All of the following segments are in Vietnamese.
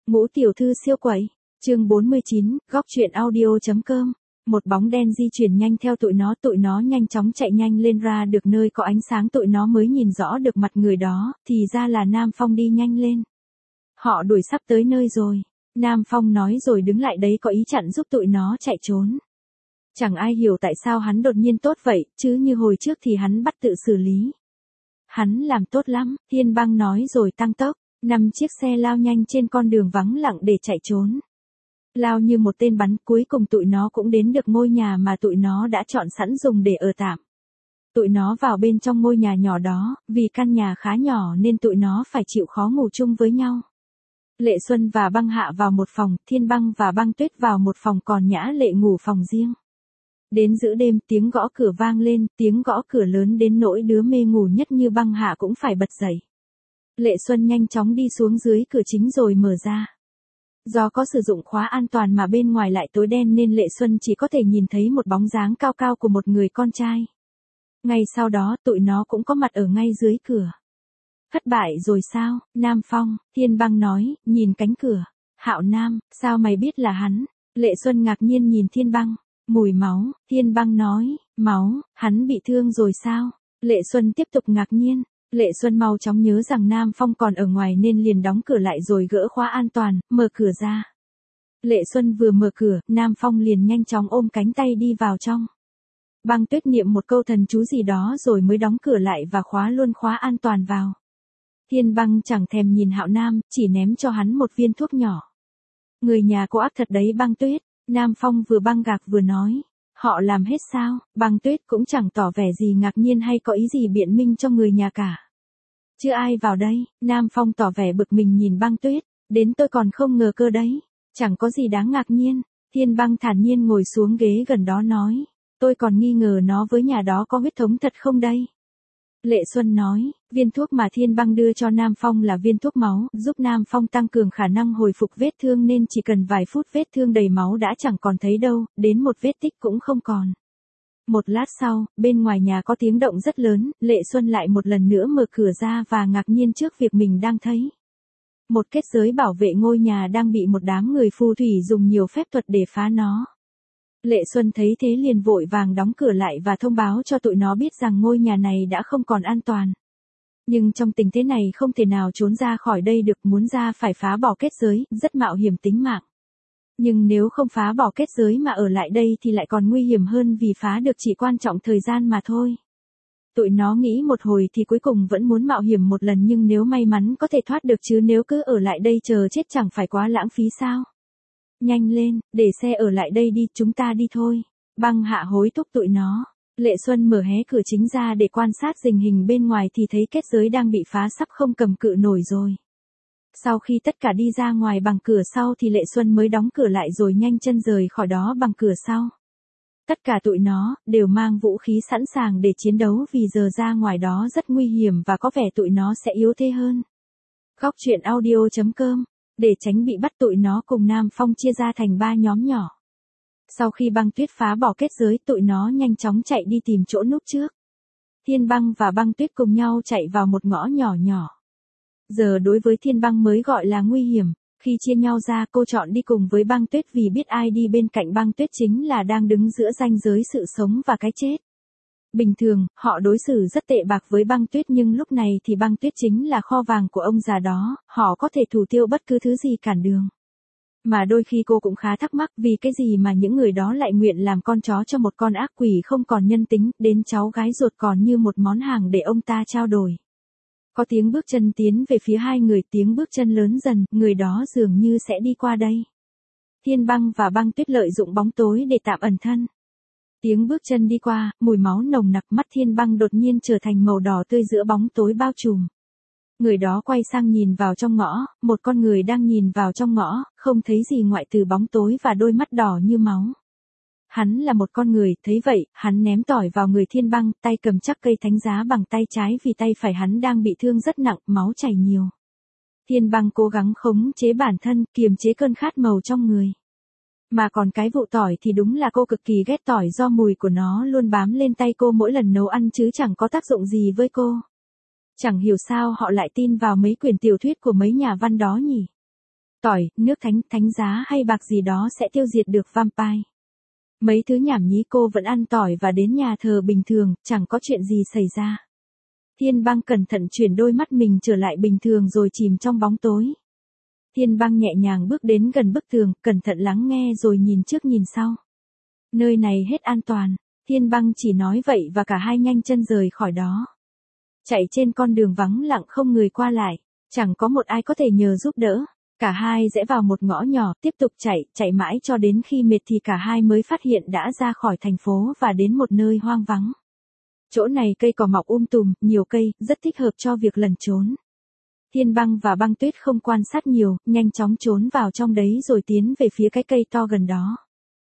Ngũ tiểu thư siêu quẩy. Chương 49, góc truyện audio.com. Một bóng đen di chuyển nhanh theo tụi nó nhanh chóng chạy nhanh lên ra được nơi có ánh sáng tụi nó mới nhìn rõ được mặt người đó, thì ra là Nam Phong đi nhanh lên. Họ đuổi sắp tới nơi rồi. Nam Phong nói rồi đứng lại đấy có ý chặn giúp tụi nó chạy trốn. Chẳng ai hiểu tại sao hắn đột nhiên tốt vậy, chứ như hồi trước thì hắn bắt tự xử lý. Hắn làm tốt lắm, Thiên Băng nói rồi tăng tốc. 5 chiếc xe lao nhanh trên con đường vắng lặng để chạy trốn. Lao như một tên bắn, cuối cùng tụi nó cũng đến được ngôi nhà mà tụi nó đã chọn sẵn dùng để ở tạm. Tụi nó vào bên trong ngôi nhà nhỏ đó, vì căn nhà khá nhỏ nên tụi nó phải chịu khó ngủ chung với nhau. Lệ Xuân và Băng Hạ vào một phòng, Thiên Băng và Băng Tuyết vào một phòng, còn Nhã Lệ ngủ phòng riêng. Đến giữa đêm tiếng gõ cửa vang lên, tiếng gõ cửa lớn đến nỗi đứa mê ngủ nhất như Băng Hạ cũng phải bật dậy. Lệ Xuân nhanh chóng đi xuống dưới cửa chính rồi mở ra. Do có sử dụng khóa an toàn mà bên ngoài lại tối đen nên Lệ Xuân chỉ có thể nhìn thấy một bóng dáng cao cao của một người con trai. Ngay sau đó tụi nó cũng có mặt ở ngay dưới cửa. Thất bại rồi sao, Nam Phong, Thiên Băng nói, nhìn cánh cửa. Hạo Nam, sao mày biết là hắn? Lệ Xuân ngạc nhiên nhìn Thiên Băng. Mùi máu, Thiên Băng nói, máu, hắn bị thương rồi sao? Lệ Xuân tiếp tục ngạc nhiên. Lệ Xuân mau chóng nhớ rằng Nam Phong còn ở ngoài nên liền đóng cửa lại rồi gỡ khóa an toàn, mở cửa ra. Lệ Xuân vừa mở cửa, Nam Phong liền nhanh chóng ôm cánh tay đi vào trong. Băng Tuyết niệm một câu thần chú gì đó rồi mới đóng cửa lại và khóa luôn khóa an toàn vào. Thiên Băng chẳng thèm nhìn Hạo Nam, chỉ ném cho hắn một viên thuốc nhỏ. Người nhà cô ác thật đấy Băng Tuyết, Nam Phong vừa băng gạc vừa nói. Họ làm hết sao? Băng Tuyết cũng chẳng tỏ vẻ gì ngạc nhiên hay có ý gì biện minh cho người nhà cả. Chưa ai vào đây, Nam Phong tỏ vẻ bực mình nhìn Băng Tuyết, đến tôi còn không ngờ cơ đấy, chẳng có gì đáng ngạc nhiên. Thiên Băng thản nhiên ngồi xuống ghế gần đó nói, tôi còn nghi ngờ nó với nhà đó có huyết thống thật không đây. Lệ Xuân nói, viên thuốc mà Thiên Băng đưa cho Nam Phong là viên thuốc máu, giúp Nam Phong tăng cường khả năng hồi phục vết thương nên chỉ cần vài phút vết thương đầy máu đã chẳng còn thấy đâu, đến một vết tích cũng không còn. Một lát sau, bên ngoài nhà có tiếng động rất lớn, Lệ Xuân lại một lần nữa mở cửa ra và ngạc nhiên trước việc mình đang thấy. Một kết giới bảo vệ ngôi nhà đang bị một đám người phù thủy dùng nhiều phép thuật để phá nó. Lệ Xuân thấy thế liền vội vàng đóng cửa lại và thông báo cho tụi nó biết rằng ngôi nhà này đã không còn an toàn. Nhưng trong tình thế này không thể nào trốn ra khỏi đây được, muốn ra phải phá bỏ kết giới, rất mạo hiểm tính mạng. Nhưng nếu không phá bỏ kết giới mà ở lại đây thì lại còn nguy hiểm hơn vì phá được chỉ quan trọng thời gian mà thôi. Tụi nó nghĩ một hồi thì cuối cùng vẫn muốn mạo hiểm một lần, nhưng nếu may mắn có thể thoát được, chứ nếu cứ ở lại đây chờ chết chẳng phải quá lãng phí sao? Nhanh lên, để xe ở lại đây đi, chúng ta đi thôi. Băng Hạ hối thúc tụi nó. Lệ Xuân mở hé cửa chính ra để quan sát tình hình bên ngoài thì thấy kết giới đang bị phá sắp không cầm cự nổi rồi. Sau khi tất cả đi ra ngoài bằng cửa sau thì Lệ Xuân mới đóng cửa lại rồi nhanh chân rời khỏi đó bằng cửa sau. Tất cả tụi nó đều mang vũ khí sẵn sàng để chiến đấu vì giờ ra ngoài đó rất nguy hiểm và có vẻ tụi nó sẽ yếu thế hơn. Góc truyện audio.com. Để tránh bị bắt, tụi nó cùng Nam Phong chia ra thành 3 nhóm nhỏ. Sau khi Băng Tuyết phá bỏ kết giới, tụi nó nhanh chóng chạy đi tìm chỗ núp trước. Thiên Băng và Băng Tuyết cùng nhau chạy vào một ngõ nhỏ nhỏ. Giờ đối với Thiên Băng mới gọi là nguy hiểm. Khi chia nhau ra, cô chọn đi cùng với Băng Tuyết vì biết ai đi bên cạnh Băng Tuyết chính là đang đứng giữa ranh giới sự sống và cái chết. Bình thường, họ đối xử rất tệ bạc với Băng Tuyết, nhưng lúc này thì Băng Tuyết chính là kho vàng của ông già đó, họ có thể thủ tiêu bất cứ thứ gì cản đường. Mà đôi khi cô cũng khá thắc mắc vì cái gì mà những người đó lại nguyện làm con chó cho một con ác quỷ không còn nhân tính, đến cháu gái ruột còn như một món hàng để ông ta trao đổi. Có tiếng bước chân tiến về phía hai người, tiếng bước chân lớn dần, người đó dường như sẽ đi qua đây. Thiên Băng và Băng Tuyết lợi dụng bóng tối để tạm ẩn thân. Tiếng bước chân đi qua, mùi máu nồng nặc, mắt Thiên Băng đột nhiên trở thành màu đỏ tươi giữa bóng tối bao trùm. Người đó quay sang nhìn vào trong ngõ, một con người đang nhìn vào trong ngõ, không thấy gì ngoại trừ bóng tối và đôi mắt đỏ như máu. Hắn là một con người, thấy vậy, hắn ném tỏi vào người Thiên Băng, tay cầm chắc cây thánh giá bằng tay trái vì tay phải hắn đang bị thương rất nặng, máu chảy nhiều. Thiên Băng cố gắng khống chế bản thân, kiềm chế cơn khát màu trong người. Mà còn cái vụ tỏi thì đúng là cô cực kỳ ghét tỏi do mùi của nó luôn bám lên tay cô mỗi lần nấu ăn chứ chẳng có tác dụng gì với cô. Chẳng hiểu sao họ lại tin vào mấy quyển tiểu thuyết của mấy nhà văn đó nhỉ. Tỏi, nước thánh, thánh giá hay bạc gì đó sẽ tiêu diệt được vampire. Mấy thứ nhảm nhí cô vẫn ăn tỏi và đến nhà thờ bình thường, chẳng có chuyện gì xảy ra. Thiên Băng cẩn thận chuyển đôi mắt mình trở lại bình thường rồi chìm trong bóng tối. Thiên Băng nhẹ nhàng bước đến gần bức tường, cẩn thận lắng nghe rồi nhìn trước nhìn sau. Nơi này hết an toàn, Thiên Băng chỉ nói vậy và cả hai nhanh chân rời khỏi đó. Chạy trên con đường vắng lặng không người qua lại, chẳng có một ai có thể nhờ giúp đỡ. Cả hai rẽ vào một ngõ nhỏ, tiếp tục chạy mãi cho đến khi mệt thì cả hai mới phát hiện đã ra khỏi thành phố và đến một nơi hoang vắng. Chỗ này cây cỏ mọc tùm, nhiều cây, rất thích hợp cho việc lẩn trốn. Thiên Băng và Băng Tuyết không quan sát nhiều, nhanh chóng trốn vào trong đấy rồi tiến về phía cái cây to gần đó.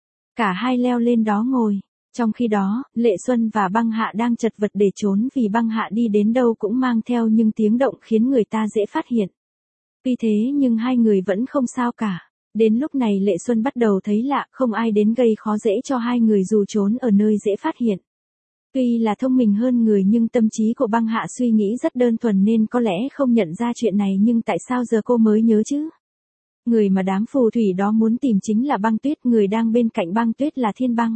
Cả hai leo lên đó ngồi. Trong khi đó, Lệ Xuân và Băng Hạ đang chật vật để trốn vì Băng Hạ đi đến đâu cũng mang theo những tiếng động khiến người ta dễ phát hiện. Tuy thế nhưng hai người vẫn không sao cả. Đến lúc này Lệ Xuân bắt đầu thấy lạ, không ai đến gây khó dễ cho hai người dù trốn ở nơi dễ phát hiện. Tuy là thông minh hơn người nhưng tâm trí của Băng Hạ suy nghĩ rất đơn thuần nên có lẽ không nhận ra chuyện này, nhưng tại sao giờ cô mới nhớ chứ? Người mà đám phù thủy đó muốn tìm chính là Băng Tuyết, người đang bên cạnh Băng Tuyết là Thiên Băng.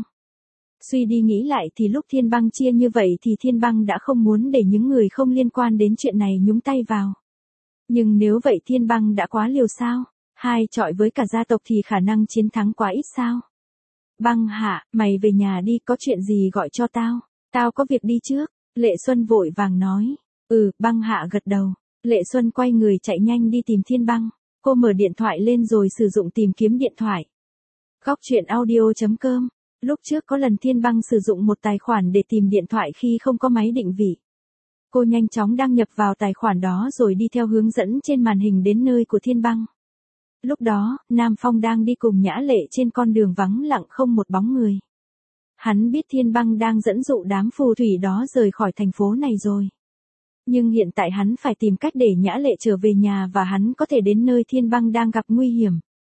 Suy đi nghĩ lại thì lúc Thiên Băng chia như vậy thì Thiên Băng đã không muốn để những người không liên quan đến chuyện này nhúng tay vào. Nhưng nếu vậy Thiên Băng đã quá liều sao? Hai chọi với cả gia tộc thì khả năng chiến thắng quá ít sao? Băng Hạ, mày về nhà đi, có chuyện gì gọi cho tao. Tao có việc đi trước. Lệ Xuân vội vàng nói. Băng Hạ gật đầu. Lệ Xuân quay người chạy nhanh đi tìm Thiên Băng. Cô mở điện thoại lên rồi sử dụng tìm kiếm điện thoại. Góc truyện audio.com. Lúc trước có lần Thiên Băng sử dụng một tài khoản để tìm điện thoại khi không có máy định vị. Cô nhanh chóng đăng nhập vào tài khoản đó rồi đi theo hướng dẫn trên màn hình đến nơi của Thiên Băng. Lúc đó, Nam Phong đang đi cùng Nhã Lệ trên con đường vắng lặng không một bóng người. Hắn biết Thiên Băng đang dẫn dụ đám phù thủy đó rời khỏi thành phố này rồi. Nhưng hiện tại hắn phải tìm cách để Nhã Lệ trở về nhà và hắn có thể đến nơi Thiên Băng đang gặp nguy hiểm.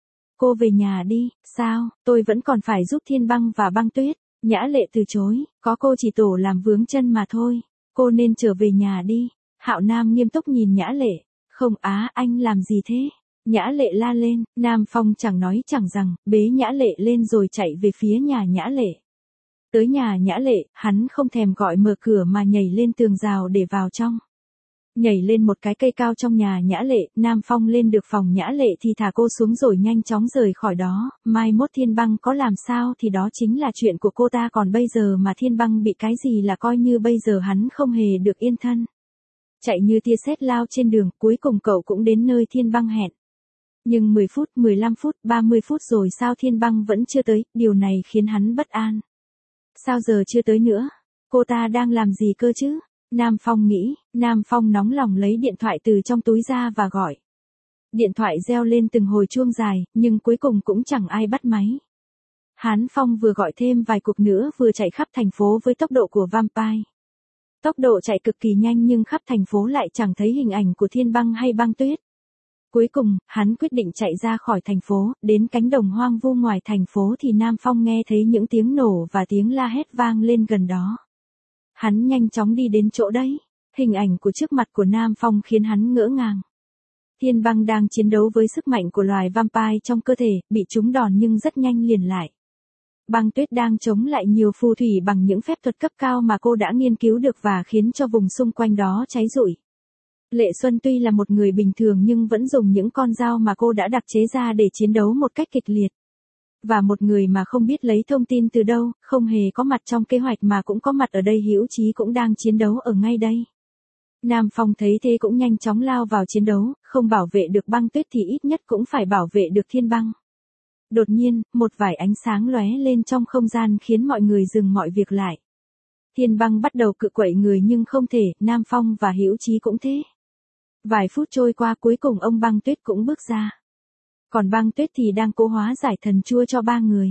Cô về nhà đi. Sao, tôi vẫn còn phải giúp Thiên Băng và Băng Tuyết. Nhã Lệ từ chối, có cô chỉ tổ làm vướng chân mà thôi. Cô nên trở về nhà đi. Hạo Nam nghiêm túc nhìn Nhã Lệ. Không anh làm gì thế? Nhã Lệ la lên, Nam Phong chẳng nói chẳng rằng, bế Nhã Lệ lên rồi chạy về phía nhà Nhã Lệ. Tới nhà Nhã Lệ, hắn không thèm gọi mở cửa mà nhảy lên tường rào để vào trong. Nhảy lên một cái cây cao trong nhà Nhã Lệ, Nam Phong lên được phòng Nhã Lệ thì thả cô xuống rồi nhanh chóng rời khỏi đó, mai mốt Thiên Băng có làm sao thì đó chính là chuyện của cô ta, còn bây giờ mà Thiên Băng bị cái gì là coi như bây giờ hắn không hề được yên thân. Chạy như tia sét lao trên đường, cuối cùng cậu cũng đến nơi Thiên Băng hẹn. Nhưng 10 phút, 15 phút, 30 phút rồi sao Thiên Băng vẫn chưa tới, điều này khiến hắn bất an. Sao giờ chưa tới nữa? Cô ta đang làm gì cơ chứ? Nam Phong nghĩ, Nam Phong nóng lòng lấy điện thoại từ trong túi ra và gọi. Điện thoại reo lên từng hồi chuông dài, nhưng cuối cùng cũng chẳng ai bắt máy. Hán Phong vừa gọi thêm vài cuộc nữa vừa chạy khắp thành phố với tốc độ của vampire. Tốc độ chạy cực kỳ nhanh nhưng khắp thành phố lại chẳng thấy hình ảnh của Thiên Băng hay Băng Tuyết. Cuối cùng, hắn quyết định chạy ra khỏi thành phố, đến cánh đồng hoang vu ngoài thành phố thì Nam Phong nghe thấy những tiếng nổ và tiếng la hét vang lên gần đó. Hắn nhanh chóng đi đến chỗ đấy. Hình ảnh của trước mặt của Nam Phong khiến hắn ngỡ ngàng. Thiên Băng đang chiến đấu với sức mạnh của loài vampire trong cơ thể, bị trúng đòn nhưng rất nhanh liền lại. Băng Tuyết đang chống lại nhiều phù thủy bằng những phép thuật cấp cao mà cô đã nghiên cứu được và khiến cho vùng xung quanh đó cháy rụi. Lệ Xuân tuy là một người bình thường nhưng vẫn dùng những con dao mà cô đã đặc chế ra để chiến đấu một cách kịch liệt. Và một người mà không biết lấy thông tin từ đâu, không hề có mặt trong kế hoạch mà cũng có mặt ở đây, Hữu Chí cũng đang chiến đấu ở ngay đây. Nam Phong thấy thế cũng nhanh chóng lao vào chiến đấu, không bảo vệ được Băng Tuyết thì ít nhất cũng phải bảo vệ được Thiên Băng. Đột nhiên, một vài ánh sáng lóe lên trong không gian khiến mọi người dừng mọi việc lại. Thiên Băng bắt đầu cự quậy người nhưng không thể, Nam Phong và Hữu Chí cũng thế. Vài phút trôi qua cuối cùng ông Băng Tuyết cũng bước ra. Còn Băng Tuyết thì đang cố hóa giải thần chua cho ba người.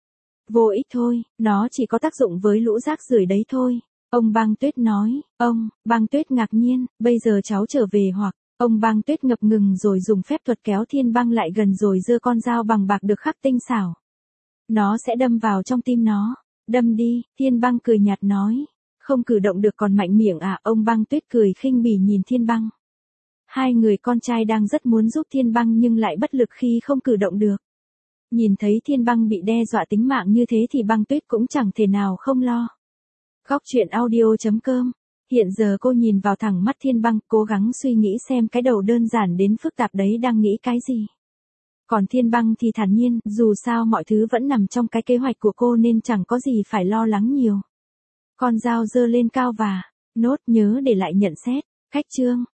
Vô ích thôi, nó chỉ có tác dụng với lũ rác rưởi đấy thôi. Ông Băng Tuyết nói, Băng Tuyết ngạc nhiên, bây giờ cháu trở về hoặc, ông Băng Tuyết ngập ngừng rồi dùng phép thuật kéo Thiên Băng lại gần rồi giơ con dao bằng bạc được khắc tinh xảo. Nó sẽ đâm vào trong tim nó. Đâm đi, Thiên Băng cười nhạt nói. Không cử động được còn mạnh miệng à, ông Băng Tuyết cười khinh bỉ nhìn Thiên Băng. Hai người con trai đang rất muốn giúp Thiên Băng nhưng lại bất lực khi không cử động được. Nhìn thấy Thiên Băng bị đe dọa tính mạng như thế thì Băng Tuyết cũng chẳng thể nào không lo. Góc truyện audio.com. Hiện giờ cô nhìn vào thẳng mắt Thiên Băng, cố gắng suy nghĩ xem cái đầu đơn giản đến phức tạp đấy đang nghĩ cái gì. Còn Thiên Băng thì thản nhiên, dù sao mọi thứ vẫn nằm trong cái kế hoạch của cô nên chẳng có gì phải lo lắng nhiều. Con dao giơ lên cao và, nốt nhớ để lại nhận xét, khách chương.